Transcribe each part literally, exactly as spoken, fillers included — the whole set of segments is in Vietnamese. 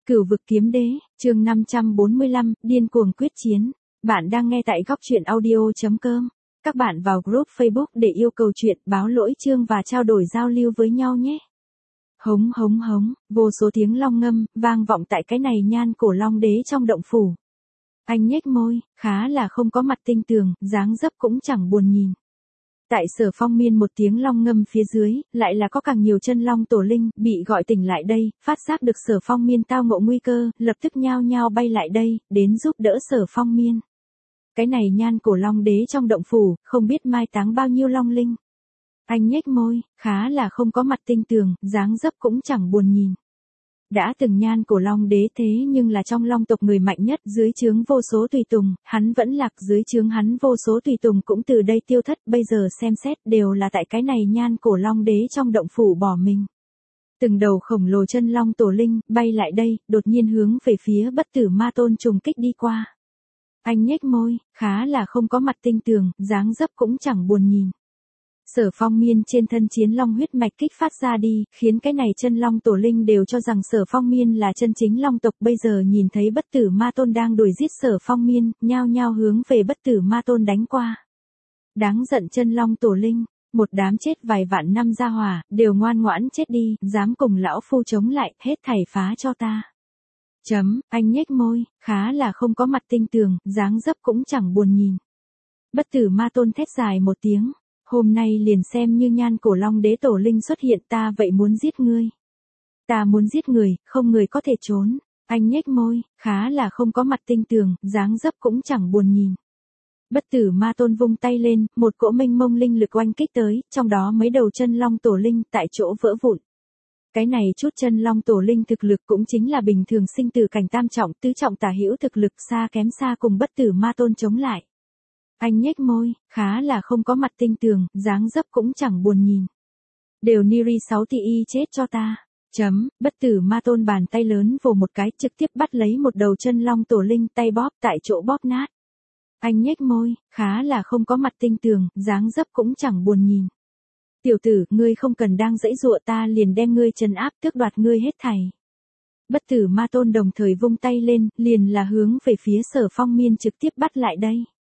Cửu vực kiếm đế, chương năm trăm bốn mươi lăm, điên cuồng quyết chiến. Bạn đang nghe tại góc truyện audio.com. Các bạn vào group Facebook để yêu cầu chuyện, báo lỗi chương và trao đổi giao lưu với nhau nhé. Hống hống hống, vô số tiếng long ngâm, vang vọng tại cái này nhan cổ long đế trong động phủ. Anh nhếch môi, khá là không có mặt tinh tường, dáng dấp cũng chẳng buồn nhìn. Tại Sở Phong Miên một tiếng long ngâm phía dưới, lại là có càng nhiều chân long tổ linh, bị gọi tỉnh lại đây, phát giác được Sở Phong Miên tao ngộ nguy cơ, lập tức nhao nhao bay lại đây, đến giúp đỡ Sở Phong Miên. Cái này nhan cổ long đế trong động phủ, không biết mai táng bao nhiêu long linh. Anh nhếch môi, khá là không có mặt tinh tường, dáng dấp cũng chẳng buồn nhìn. Đã từng nhan cổ long đế thế nhưng là trong long tộc người mạnh nhất, dưới trướng vô số tùy tùng, hắn vẫn lạc, dưới trướng hắn vô số tùy tùng cũng từ đây tiêu thất, bây giờ xem xét đều là tại cái này nhan cổ long đế trong động phủ bỏ mình. Từng đầu khổng lồ chân long tổ linh, bay lại đây, đột nhiên hướng về phía bất tử ma tôn trùng kích đi qua. Anh nhếch môi, khá là không có mặt tinh tường, dáng dấp cũng chẳng buồn nhìn. Sở Phong Miên trên thân chiến long huyết mạch kích phát ra đi, khiến cái này chân long tổ linh đều cho rằng Sở Phong Miên là chân chính long tộc, bây giờ nhìn thấy bất tử ma tôn đang đuổi giết Sở Phong Miên, nhao nhao hướng về bất tử ma tôn đánh qua. Đáng giận chân long tổ linh, một đám chết vài vạn năm gia hỏa, đều ngoan ngoãn chết đi, dám cùng lão phu chống lại, hết thảy phá cho ta. Chấm, anh nhếch môi, khá là không có mặt tinh tường, dáng dấp cũng chẳng buồn nhìn. Bất tử ma tôn thét dài một tiếng. Hôm nay liền xem như nhan cổ long đế tổ linh xuất hiện, ta vậy muốn giết ngươi. Ta muốn giết người, không người có thể trốn. Anh nhếch môi, khá là không có mặt tinh tường, dáng dấp cũng chẳng buồn nhìn. Bất tử ma tôn vung tay lên, một cỗ mênh mông linh lực oanh kích tới, trong đó mấy đầu chân long tổ linh tại chỗ vỡ vụn. Cái này chút chân long tổ linh thực lực cũng chính là bình thường sinh tử cảnh tam trọng, tứ trọng tả hữu thực lực xa kém xa cùng bất tử ma tôn chống lại. Anh nhếch môi, khá là không có mặt tinh tường, dáng dấp cũng chẳng buồn nhìn. Đều Niri sáu tỷ y chết cho ta. Chấm, bất tử ma tôn bàn tay lớn vồ một cái, trực tiếp bắt lấy một đầu chân long tổ linh, tay bóp tại chỗ bóp nát. Anh nhếch môi, khá là không có mặt tinh tường, dáng dấp cũng chẳng buồn nhìn. Tiểu tử, ngươi không cần đang dãy dụa, ta liền đem ngươi trấn áp, tước đoạt ngươi hết thảy. Bất tử ma tôn đồng thời vung tay lên, liền là hướng về phía Sở Phong Miên trực tiếp bắt lại đây.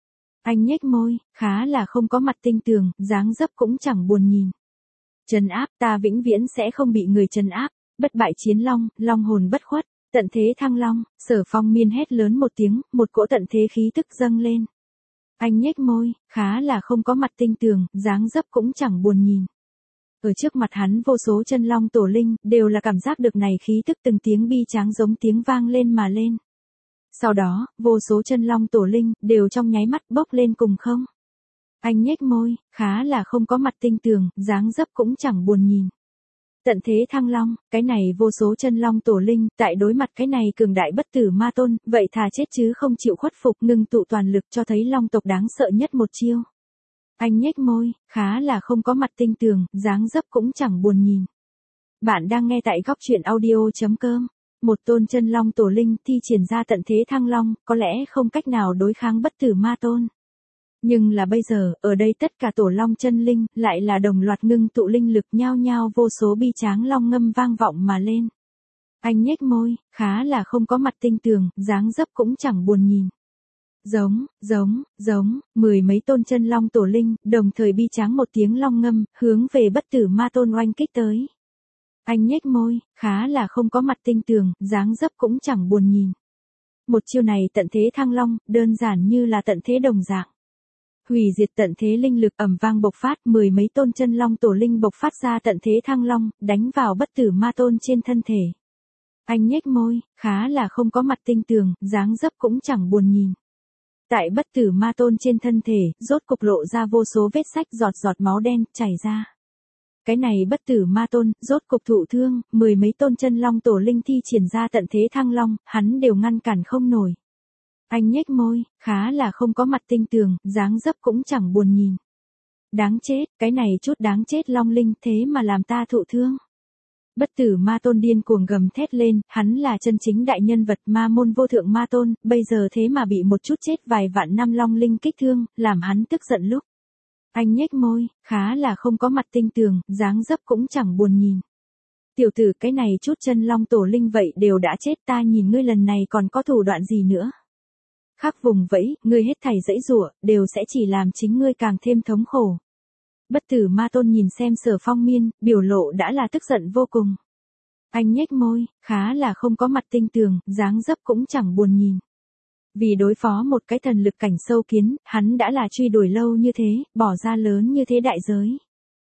Anh nhếch môi, khá là không có mặt tinh tường, dáng dấp cũng chẳng buồn nhìn. Trấn áp, ta vĩnh viễn sẽ không bị người trấn áp, bất bại chiến long, long hồn bất khuất, tận thế thăng long, Sở Phong Miên hét lớn một tiếng, một cỗ tận thế khí tức dâng lên. Anh nhếch môi, khá là không có mặt tinh tường, dáng dấp cũng chẳng buồn nhìn. Ở trước mặt hắn vô số chân long tổ linh, đều là cảm giác được này khí tức từng tiếng bi tráng giống tiếng vang lên mà lên. Sau đó, vô số chân long tổ linh, đều trong nháy mắt bốc lên cùng không. Anh nhếch môi, khá là không có mặt tinh tường, dáng dấp cũng chẳng buồn nhìn. Tận thế thăng long, cái này vô số chân long tổ linh, tại đối mặt cái này cường đại bất tử ma tôn, vậy thà chết chứ không chịu khuất phục, ngưng tụ toàn lực cho thấy long tộc đáng sợ nhất một chiêu. Anh nhếch môi, khá là không có mặt tinh tường, dáng dấp cũng chẳng buồn nhìn. Bạn đang nghe tại góc truyện audio.com. Một tôn chân long tổ linh thi triển ra tận thế thăng long, có lẽ không cách nào đối kháng bất tử ma tôn. Nhưng là bây giờ, ở đây tất cả tổ long chân linh, lại là đồng loạt ngưng tụ linh lực nhao nhao vô số bi tráng long ngâm vang vọng mà lên. Anh nhếch môi, khá là không có mặt tinh tường, dáng dấp cũng chẳng buồn nhìn. Giống, giống, giống, mười mấy tôn chân long tổ linh, đồng thời bi tráng một tiếng long ngâm, hướng về bất tử ma tôn oanh kích tới. Anh nhếch môi, khá là không có mặt tinh tường, dáng dấp cũng chẳng buồn nhìn. Một chiêu này tận thế thăng long, đơn giản như là tận thế đồng dạng. Hủy diệt tận thế linh lực ầm vang bộc phát, mười mấy tôn chân long tổ linh bộc phát ra tận thế thăng long, đánh vào bất tử ma tôn trên thân thể. Anh nhếch môi, khá là không có mặt tinh tường, dáng dấp cũng chẳng buồn nhìn. Tại bất tử ma tôn trên thân thể, rốt cục lộ ra vô số vết sách, giọt giọt máu đen chảy ra. Cái này bất tử ma tôn, rốt cục thụ thương, mười mấy tôn chân long tổ linh thi triển ra tận thế thăng long, hắn đều ngăn cản không nổi. Anh nhếch môi, khá là không có mặt tinh tường, dáng dấp cũng chẳng buồn nhìn. Đáng chết, cái này chút đáng chết long linh thế mà làm ta thụ thương. Bất tử ma tôn điên cuồng gầm thét lên, hắn là chân chính đại nhân vật ma môn vô thượng ma tôn, bây giờ thế mà bị một chút chết vài vạn năm long linh kích thương, làm hắn tức giận lúc. Anh nhếch môi, khá là không có mặt tinh tường, dáng dấp cũng chẳng buồn nhìn. Tiểu tử, cái này chút chân long tổ linh vậy đều đã chết, ta nhìn ngươi lần này còn có thủ đoạn gì nữa. Khắc vùng vẫy, ngươi hết thảy dãy giụa, đều sẽ chỉ làm chính ngươi càng thêm thống khổ. Bất tử ma tôn nhìn xem Sở Phong Miên, biểu lộ đã là tức giận vô cùng. Anh nhếch môi, khá là không có mặt tinh tường, dáng dấp cũng chẳng buồn nhìn. Vì đối phó một cái thần lực cảnh sâu kiến, hắn đã là truy đuổi lâu như thế, bỏ ra lớn như thế đại giới.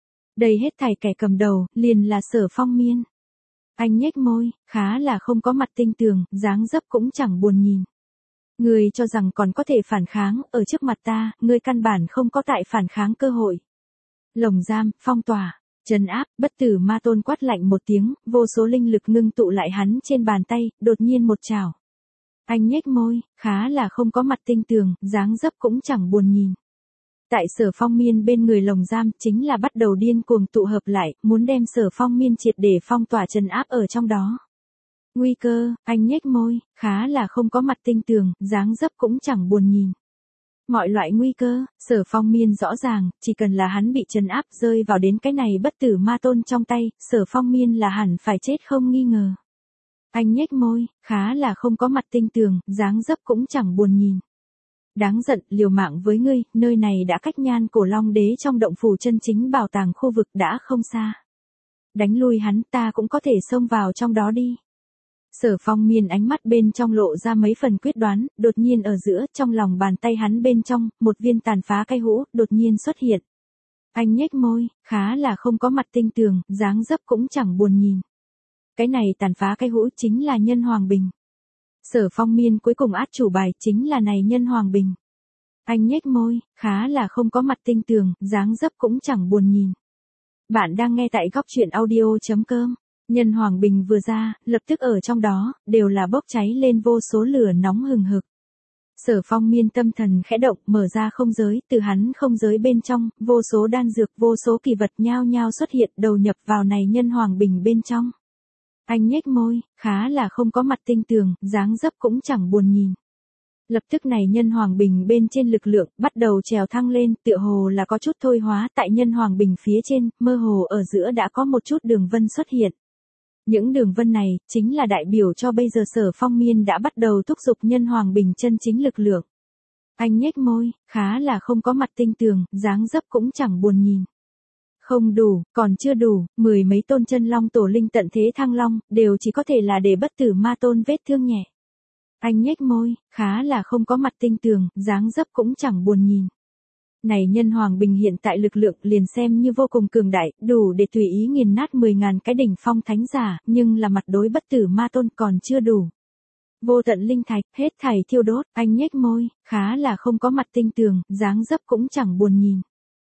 Đây hết thảy kẻ cầm đầu, liền là Sở Phong Miên. Anh nhếch môi, khá là không có mặt tinh tường, dáng dấp cũng chẳng buồn nhìn. Ngươi cho rằng còn có thể phản kháng, ở trước mặt ta, ngươi căn bản không có tại phản kháng cơ hội. Lồng giam, phong tỏa, trấn áp, bất tử ma tôn quát lạnh một tiếng, vô số linh lực ngưng tụ lại hắn trên bàn tay, đột nhiên một chảo. Anh nhếch môi, khá là không có mặt tinh tường, dáng dấp cũng chẳng buồn nhìn. Tại Sở Phong Miên bên người lồng giam chính là bắt đầu điên cuồng tụ hợp lại, muốn đem Sở Phong Miên triệt để phong tỏa trấn áp ở trong đó. Nguy cơ, anh nhếch môi, khá là không có mặt tinh tường, dáng dấp cũng chẳng buồn nhìn. Mọi loại nguy cơ, Sở Phong Miên rõ ràng, chỉ cần là hắn bị trấn áp rơi vào đến cái này bất tử ma tôn trong tay, Sở Phong Miên là hẳn phải chết không nghi ngờ. Anh nhếch môi, khá là không có mặt tinh tường, dáng dấp cũng chẳng buồn nhìn. Đáng giận, liều mạng với ngươi, nơi này đã cách Nhan Cổ Long Đế trong động phủ chân chính bảo tàng khu vực đã không xa. Đánh lui hắn, ta cũng có thể xông vào trong đó đi. Sở Phong Miên ánh mắt bên trong lộ ra mấy phần quyết đoán, đột nhiên ở giữa, trong lòng bàn tay hắn bên trong, một viên tàn phá cây hũ, đột nhiên xuất hiện. Anh nhếch môi, khá là không có mặt tinh tường, dáng dấp cũng chẳng buồn nhìn. Cái này tàn phá cây hũ chính là Nhân Hoàng Bình. Sở Phong Miên cuối cùng át chủ bài chính là này Nhân Hoàng Bình. Anh nhếch môi, khá là không có mặt tinh tường, dáng dấp cũng chẳng buồn nhìn. Bạn đang nghe tại góc truyện audio chấm com. Nhân Hoàng Bình vừa ra, lập tức ở trong đó, đều là bốc cháy lên vô số lửa nóng hừng hực. Sở Phong Miên tâm thần khẽ động, mở ra không giới, từ hắn không giới bên trong, vô số đan dược, vô số kỳ vật nhao nhao xuất hiện, đầu nhập vào này Nhân Hoàng Bình bên trong. Anh nhếch môi, khá là không có mặt tinh tường, dáng dấp cũng chẳng buồn nhìn. Lập tức này Nhân Hoàng Bình bên trên lực lượng, bắt đầu trèo thăng lên, tựa hồ là có chút thôi hóa, tại Nhân Hoàng Bình phía trên, mơ hồ ở giữa đã có một chút đường vân xuất hiện. Những đường vân này, chính là đại biểu cho bây giờ Sở Phong Miên đã bắt đầu thúc giục Nhân Hoàng Bình chân chính lực lượng. Anh nhếch môi, khá là không có mặt tinh tường, dáng dấp cũng chẳng buồn nhìn. Không đủ, còn chưa đủ, mười mấy tôn chân long tổ linh tận thế thăng long, đều chỉ có thể là để bất tử ma tôn vết thương nhẹ. Anh nhếch môi, khá là không có mặt tinh tường, dáng dấp cũng chẳng buồn nhìn. Này Nhân Hoàng Bình hiện tại lực lượng liền xem như vô cùng cường đại, đủ để tùy ý nghiền nát mười ngàn cái đỉnh phong thánh giả, nhưng là mặt đối bất tử ma tôn còn chưa đủ. Vô tận linh thạch, hết thảy thiêu đốt, anh nhếch môi, khá là không có mặt tinh tường, dáng dấp cũng chẳng buồn nhìn.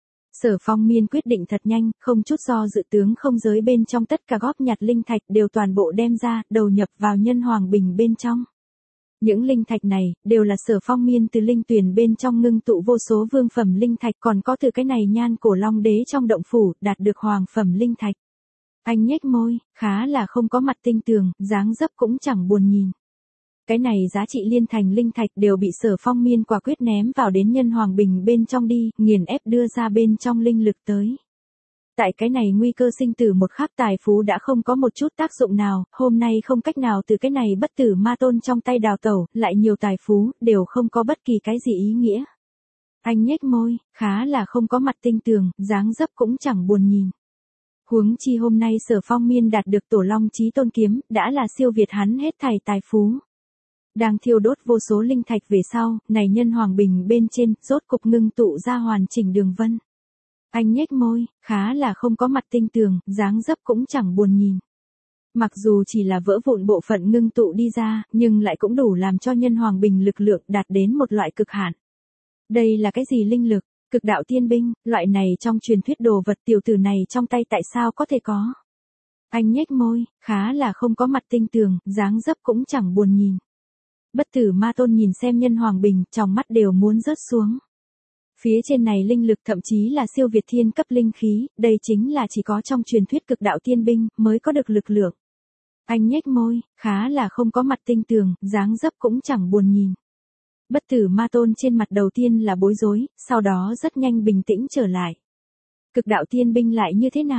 Sở Phong Miên quyết định thật nhanh, không chút do dự tướng không giới bên trong tất cả góp nhặt linh thạch đều toàn bộ đem ra, đầu nhập vào Nhân Hoàng Bình bên trong. Những linh thạch này, đều là Sở Phong Miên từ linh tuyển bên trong ngưng tụ vô số vương phẩm linh thạch, còn có từ cái này Nhan Cổ Long Đế trong động phủ, đạt được hoàng phẩm linh thạch. Anh nhếch môi, khá là không có mặt tinh tường, dáng dấp cũng chẳng buồn nhìn. Cái này giá trị liên thành linh thạch đều bị Sở Phong Miên quả quyết ném vào đến Nhân Hoàng Bình bên trong đi, nghiền ép đưa ra bên trong linh lực tới. Tại cái này nguy cơ sinh tử một khắc, tài phú đã không có một chút tác dụng nào, hôm nay không cách nào từ cái này bất tử ma tôn trong tay đào tẩu, lại nhiều tài phú, đều không có bất kỳ cái gì ý nghĩa. Anh nhếch môi, khá là không có mặt tinh tường, dáng dấp cũng chẳng buồn nhìn. Huống chi hôm nay Sở Phong Miên đạt được Tổ Long Chí Tôn kiếm, đã là siêu việt hắn hết thảy tài phú. Đang thiêu đốt vô số linh thạch về sau, này Nhân Hoàng Bình bên trên, rốt cục ngưng tụ ra hoàn chỉnh đường vân. Anh nhếch môi, khá là không có mặt tinh tường, dáng dấp cũng chẳng buồn nhìn. Mặc dù chỉ là vỡ vụn bộ phận ngưng tụ đi ra, nhưng lại cũng đủ làm cho Nhân Hoàng Bình lực lượng đạt đến một loại cực hạn. Đây là cái gì linh lực? Cực đạo tiên binh, loại này trong truyền thuyết đồ vật tiểu tử này trong tay tại sao có thể có? Anh nhếch môi, khá là không có mặt tinh tường, dáng dấp cũng chẳng buồn nhìn. Bất tử ma tôn nhìn xem Nhân Hoàng Bình, trong mắt đều muốn rớt xuống. Phía trên này linh lực thậm chí là siêu việt thiên cấp linh khí, đây chính là chỉ có trong truyền thuyết cực đạo tiên binh mới có được lực lượng. Anh nhếch môi, khá là không có mặt tinh tường, dáng dấp cũng chẳng buồn nhìn. Bất tử ma tôn trên mặt đầu tiên là bối rối, sau đó rất nhanh bình tĩnh trở lại. Cực đạo tiên binh lại như thế nào?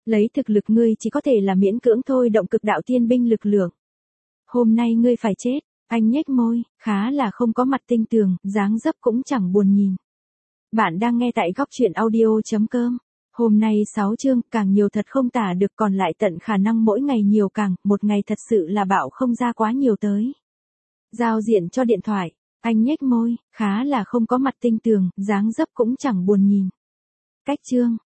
Lấy thực lực ngươi chỉ có thể là miễn cưỡng thôi động cực đạo tiên binh lực lượng. Hôm nay ngươi phải chết, anh nhếch môi, khá là không có mặt tinh tường, dáng dấp cũng chẳng buồn nhìn. Bạn đang nghe tại góc truyện audio.com. Hôm nay sáu chương, càng nhiều thật không tả được, còn lại tận khả năng mỗi ngày nhiều càng, một ngày thật sự là bạo không ra quá nhiều tới. Giao diện cho điện thoại, anh nhếch môi, khá là không có mặt tinh tường, dáng dấp cũng chẳng buồn nhìn. Cách chương,